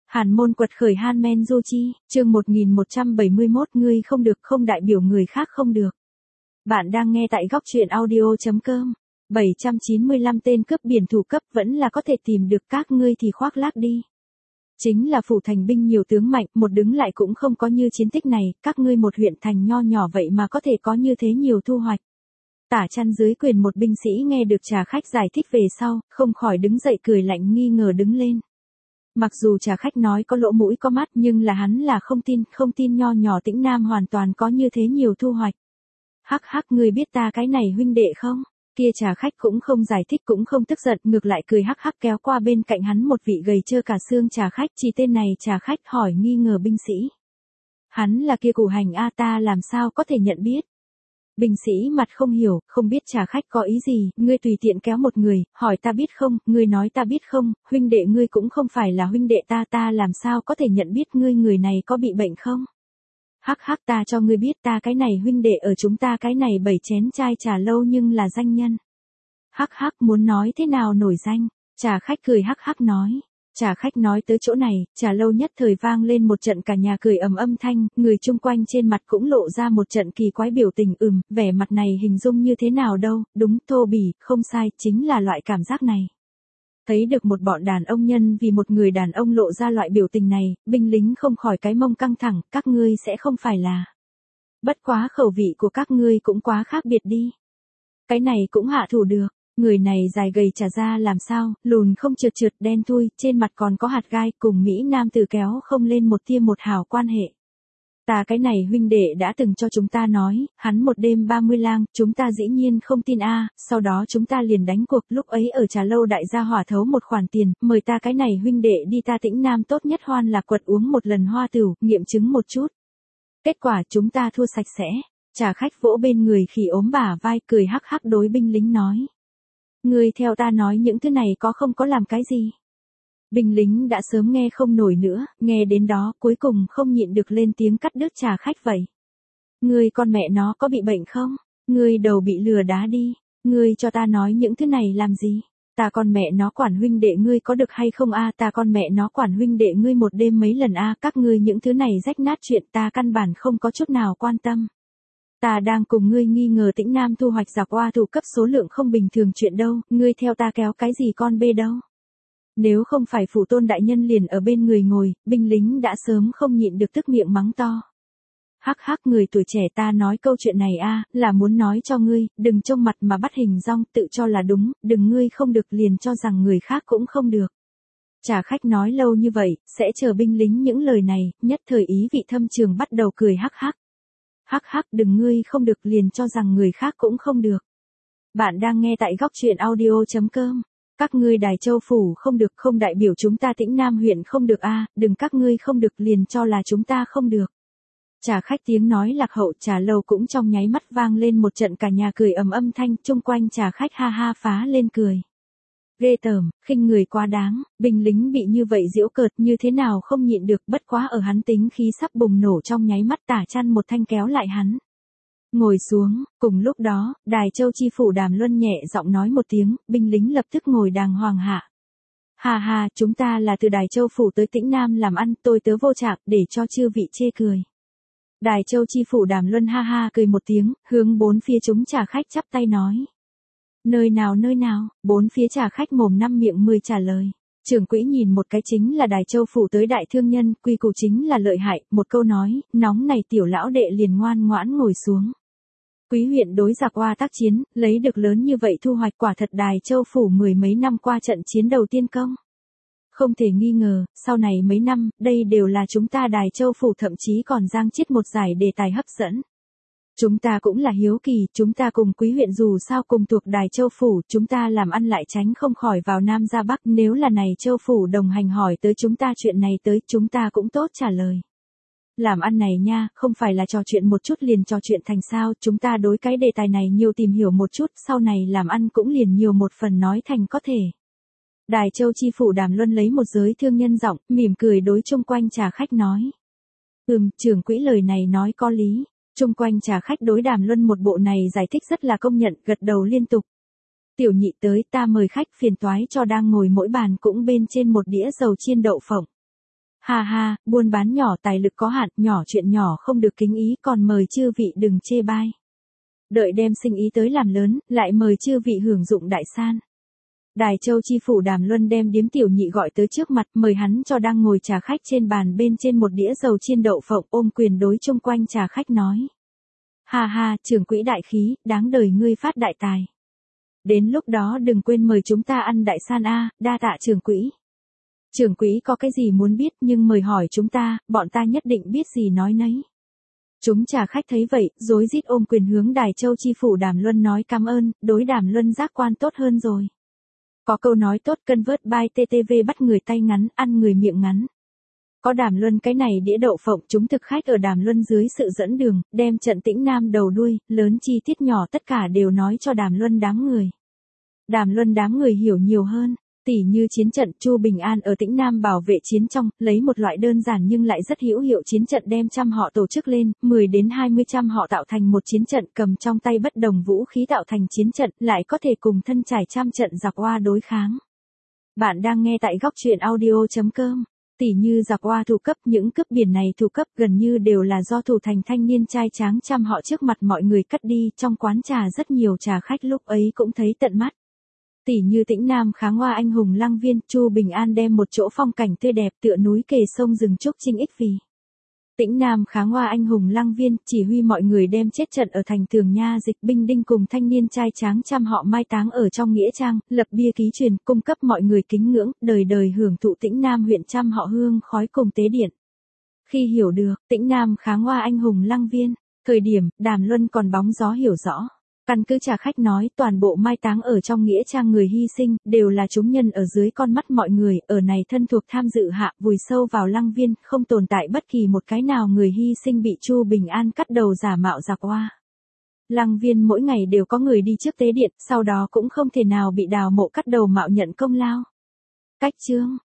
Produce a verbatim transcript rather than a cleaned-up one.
Hàn môn quật khởi Han Men Du Chi, chương một nghìn một trăm bảy mươi mốt ngươi không được không đại biểu người khác không được. Bạn đang nghe tại góc truyện audio.com. bảy trăm chín mươi lăm tên cướp biển thủ cấp vẫn là có thể tìm được, các ngươi thì khoác lác đi. Chính là phủ thành binh nhiều tướng mạnh, một đứng lại cũng không có như chiến tích này, các ngươi một huyện thành nho nhỏ vậy mà có thể có như thế nhiều thu hoạch. Tả chăn dưới quyền một binh sĩ nghe được trà khách giải thích về sau, không khỏi đứng dậy cười lạnh nghi ngờ đứng lên. Mặc dù trà khách nói có lỗ mũi có mắt nhưng là hắn là không tin, không tin nho nhỏ Tĩnh Nam hoàn toàn có như thế nhiều thu hoạch. Hắc hắc, ngươi biết ta cái này huynh đệ không? Kia trà khách cũng không giải thích cũng không tức giận, ngược lại cười hắc hắc kéo qua bên cạnh hắn một vị gầy trơ cả xương trà khách, chỉ tên này trà khách hỏi nghi ngờ binh sĩ. Hắn là kia củ hành a, ta làm sao có thể nhận biết? Binh sĩ mặt không hiểu, không biết trà khách có ý gì, ngươi tùy tiện kéo một người, hỏi ta biết không, ngươi nói ta biết không, huynh đệ ngươi cũng không phải là huynh đệ ta, ta làm sao có thể nhận biết ngươi người này có bị bệnh không? Hắc hắc, ta cho ngươi biết, ta cái này huynh đệ ở chúng ta cái này bảy chén chai trà lâu nhưng là danh nhân. Hắc hắc, muốn nói thế nào nổi danh? Trà khách cười hắc hắc nói. Trà khách nói tới chỗ này, trà lâu nhất thời vang lên một trận cả nhà cười ầm âm thanh, người chung quanh trên mặt cũng lộ ra một trận kỳ quái biểu tình. Ừm, vẻ mặt này hình dung như thế nào đâu, đúng, thô bỉ, không sai, chính là loại cảm giác này. Thấy được một bọn đàn ông nhân vì một người đàn ông lộ ra loại biểu tình này, binh lính không khỏi cái mông căng thẳng, các ngươi sẽ không phải là. Bất quá khẩu vị của các ngươi cũng quá khác biệt đi. Cái này cũng hạ thủ được. Người này dài gầy chả ra làm sao, lùn không trượt trượt đen thui, trên mặt còn có hạt gai, cùng Mỹ Nam tử kéo không lên một tia một hào quan hệ. Ta cái này huynh đệ đã từng cho chúng ta nói, hắn một đêm ba mươi lang, chúng ta dĩ nhiên không tin a, sau đó chúng ta liền đánh cuộc, lúc ấy ở trà lâu đại gia hỏa thấu một khoản tiền, mời ta cái này huynh đệ đi ta Tĩnh Nam tốt nhất hoan lạc quật uống một lần hoa tửu, nghiệm chứng một chút. Kết quả chúng ta thua sạch sẽ. Trà khách vỗ bên người khỉ ốm bả vai cười hắc hắc đối binh lính nói. Ngươi theo ta nói những thứ này có không có làm cái gì? Binh lính đã sớm nghe không nổi nữa, nghe đến đó cuối cùng không nhịn được lên tiếng cắt đứt trà khách vậy. Ngươi con mẹ nó có bị bệnh không? Ngươi đầu bị lừa đá đi. Ngươi cho ta nói những thứ này làm gì? Ta con mẹ nó quản huynh đệ ngươi có được hay không a? Ta con mẹ nó quản huynh đệ ngươi một đêm mấy lần a? Các ngươi những thứ này rách nát chuyện ta căn bản không có chút nào quan tâm. Ta đang cùng ngươi nghi ngờ Tĩnh Nam thu hoạch giặc oa thủ cấp số lượng không bình thường chuyện đâu, ngươi theo ta kéo cái gì con bê đâu. Nếu không phải phủ tôn đại nhân liền ở bên người ngồi, binh lính đã sớm không nhịn được tức miệng mắng to. Hắc hắc, người tuổi trẻ ta nói câu chuyện này a, là muốn nói cho ngươi, đừng trông mặt mà bắt hình dong, tự cho là đúng, đừng ngươi không được liền cho rằng người khác cũng không được. Trà khách nói lâu như vậy, sẽ chờ binh lính những lời này, nhất thời ý vị thâm trường bắt đầu cười hắc hắc. Hắc hắc, đừng ngươi không được liền cho rằng người khác cũng không được. Bạn đang nghe tại góc truyện audio.com. Các ngươi Đài Châu phủ không được không đại biểu chúng ta Tĩnh Nam huyện không được a, đừng các ngươi không được liền cho là chúng ta không được. Trà khách tiếng nói lạc hậu, trà lâu cũng trong nháy mắt vang lên một trận cả nhà cười ầm âm thanh, chung quanh trà khách ha ha phá lên cười. Ghê tởm, khinh người quá đáng, binh lính bị như vậy giễu cợt như thế nào không nhịn được, bất quá ở hắn tính khí sắp bùng nổ trong nháy mắt tả chăn một thanh kéo lại hắn. Ngồi xuống, cùng lúc đó, Đài Châu chi phủ Đàm Luân nhẹ giọng nói một tiếng, binh lính lập tức ngồi đàng hoàng hạ. Hà hà, chúng ta là từ Đài Châu phủ tới Tĩnh Nam làm ăn, tôi tớ vô trạng để cho chư vị chê cười. Đài Châu chi phủ Đàm Luân ha ha cười một tiếng, hướng bốn phía chúng trà khách chắp tay nói. Nơi nào nơi nào, bốn phía trà khách mồm năm miệng mười trả lời. Trưởng quỹ nhìn một cái chính là Đài Châu phủ tới đại thương nhân, quy củ chính là lợi hại, một câu nói, nóng này tiểu lão đệ liền ngoan ngoãn ngồi xuống. Quý huyện đối giặc oa tác chiến, lấy được lớn như vậy thu hoạch quả thật Đài Châu phủ mười mấy năm qua trận chiến đầu tiên công. Không thể nghi ngờ, sau này mấy năm, đây đều là chúng ta Đài Châu phủ thậm chí còn giang chiết một giải đề tài hấp dẫn. Chúng ta cũng là hiếu kỳ, chúng ta cùng quý huyện dù sao cùng thuộc Đài Châu phủ, chúng ta làm ăn lại tránh không khỏi vào Nam ra Bắc, nếu là này Châu phủ đồng hành hỏi tới chúng ta chuyện này tới, chúng ta cũng tốt trả lời. Làm ăn này nha, không phải là trò chuyện một chút liền trò chuyện thành sao, chúng ta đối cái đề tài này nhiều tìm hiểu một chút, sau này làm ăn cũng liền nhiều một phần nói thành có thể. Đài Châu chi phủ Đàm Luân lấy một giới thương nhân giọng, mỉm cười đối chung quanh trà khách nói. Ừm, trưởng quỹ lời này nói có lý. Chung quanh trà khách đối Đàm Luân một bộ này giải thích rất là công nhận, gật đầu liên tục. Tiểu nhị tới, ta mời khách, phiền toái cho đang ngồi mỗi bàn cũng bên trên một đĩa dầu chiên đậu phộng. Ha ha, buôn bán nhỏ tài lực có hạn, nhỏ chuyện nhỏ không được kính ý, còn mời chư vị đừng chê bai. Đợi đem sinh ý tới làm lớn, lại mời chư vị hưởng dụng đại san. Đài Châu chi phủ Đàm Luân đem điếm tiểu nhị gọi tới trước mặt, mời hắn cho đang ngồi trà khách trên bàn bên trên một đĩa dầu chiên đậu phộng, ôm quyền đối chung quanh trà khách nói. Ha ha, trưởng quỹ đại khí, đáng đời ngươi phát đại tài. Đến lúc đó đừng quên mời chúng ta ăn đại san a, đa tạ trưởng quỹ. Trưởng quỹ có cái gì muốn biết nhưng mời hỏi chúng ta, bọn ta nhất định biết gì nói nấy. Chúng trà khách thấy vậy, rối rít ôm quyền hướng Đài Châu chi phủ Đàm Luân nói cảm ơn, đối Đàm Luân giác quan tốt hơn rồi. Có câu nói tốt cân vớt bai tê tê vê bắt người tay ngắn, ăn người miệng ngắn. Có Đàm Luân cái này đĩa đậu phộng, chúng thực khách ở Đàm Luân dưới sự dẫn đường, đem trận Tĩnh Nam đầu đuôi, lớn chi tiết nhỏ tất cả đều nói cho Đàm Luân đám người. Đàm Luân đám người hiểu nhiều hơn, tỉ như chiến trận Chu Bình An ở Tĩnh Nam bảo vệ chiến trong, lấy một loại đơn giản nhưng lại rất hữu hiệu chiến trận đem trăm họ tổ chức lên, mười đến hai mươi trăm họ tạo thành một chiến trận, cầm trong tay bất đồng vũ khí tạo thành chiến trận, lại có thể cùng thân trải trăm trận giặc oa đối kháng. Bạn đang nghe tại góc truyện audio chấm com. Tỉ như giặc oa thủ cấp, những cướp biển này thủ cấp gần như đều là do thủ thành thanh niên trai tráng trăm họ trước mặt mọi người cất đi, trong quán trà rất nhiều trà khách lúc ấy cũng thấy tận mắt. Tỉ như Tĩnh Nam kháng hoa anh hùng Lăng Viên, Chu Bình An đem một chỗ phong cảnh tươi đẹp tựa núi kề sông rừng trúc trinh ích vì. Tĩnh Nam kháng hoa anh hùng Lăng Viên chỉ huy mọi người đem chết trận ở thành Tường Nha dịch binh đinh cùng thanh niên trai tráng trăm họ mai táng ở trong nghĩa trang, lập bia ký truyền, cung cấp mọi người kính ngưỡng, đời đời hưởng thụ Tĩnh Nam huyện trăm họ hương khói cùng tế điện. Khi hiểu được, Tĩnh Nam kháng hoa anh hùng Lăng Viên, thời điểm, Đàm Luân còn bóng gió hiểu rõ. Căn cứ trà khách nói, toàn bộ mai táng ở trong nghĩa trang người hy sinh, đều là chúng nhân ở dưới con mắt mọi người, ở này thân thuộc tham dự hạ, vùi sâu vào Lăng Viên, không tồn tại bất kỳ một cái nào người hy sinh bị Chu Bình An cắt đầu giả mạo giặc oa. Lăng Viên mỗi ngày đều có người đi trước tế điện, sau đó cũng không thể nào bị đào mộ cắt đầu mạo nhận công lao. Cách chương